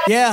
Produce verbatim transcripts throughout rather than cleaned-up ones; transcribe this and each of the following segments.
Yeah.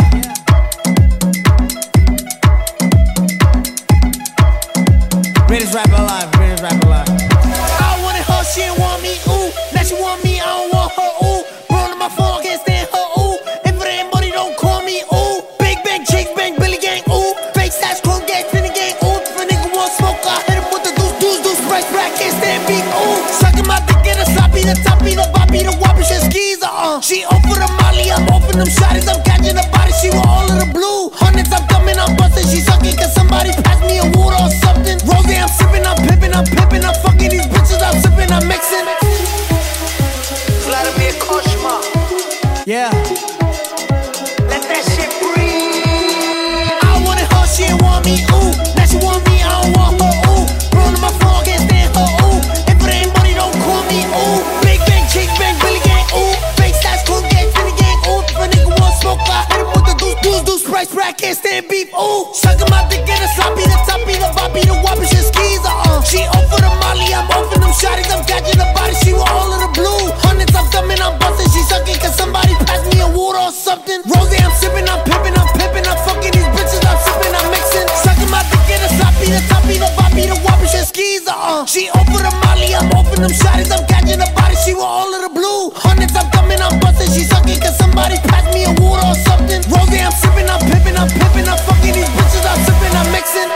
Greatest rapper alive, greatest rapper alive. I wanted her, she didn't want me, ooh. Now she want me, I don't want her, ooh. Blowing on my phone, I can't stand her, ooh. If it ain't money, don't call me, ooh. Big bang, chicks bang, Billy gang, ooh. Fake stash, chrome gang, spinning gang, ooh. If a nigga want smoke, I hit him with the deuce, deuce, deuce, price, rack, can't stand beat, ooh. Sucking my dick in the sloppy, the toppy, the boppy, the whoppy, shit skis, uh. She over the molly, I'm open them shotties, I'm catching the body, she want all of the blue. Hundreds, I'm coming, I'm busting, she sucking, cause somebody pass me a water or something. Rose, I'm sipping, I'm pimping, I'm pimping, I'm fucking these bitches, I'm sipping, I'm mixing. Vladimir Koshma. Yeah. Let that shit breathe. I wanted her, she didn't want me, ooh. Now she want me, I don't want her, ooh. Blowing on my phone, I can't stand her, ooh. If it ain't money, don't call me, ooh. Big bang, chick bang, Billy gang, ooh. Fake stash, cool gang, spinning gang, ooh. If a nigga want smoke, I hit him with the deuce, deuce, deuce, price, rack, can't stand beef, ooh. Sucking my dick in the sloppy, the toppy, the boppy, the whoppy, shit skis, uh. She over the molly, I'm open them shotties, I'm catching the body, she want all of the blue. Hundreds, I'm coming, I'm busting, she sucking, cause somebody pass me a water or something. Rose, I'm sipping, I'm pimping, I'm pimping, I'm fucking these bitches, I'm sipping, I'm mixing. Sucking my dick in the sloppy, the toppy, the boppy, the whoppy, shit skis, uh. She over the molly, I'm open them shotties, I'm catching the body, she want all of the blue. Hundreds, I'm coming, I'm busting, she sucking, cause somebody pass me a water or something. Rose, I'm sipping, I'm pimping, I'm pimping, I'm fucking these bitches, I'm sipping, I'm mixing.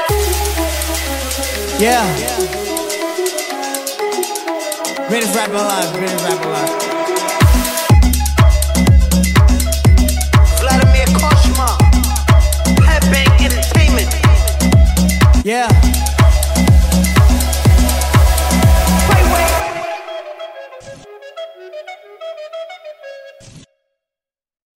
Yeah. Greatest rapper alive, greatest rapper alive. Vladimir Koshma. Headbang Entertainment. Yeah.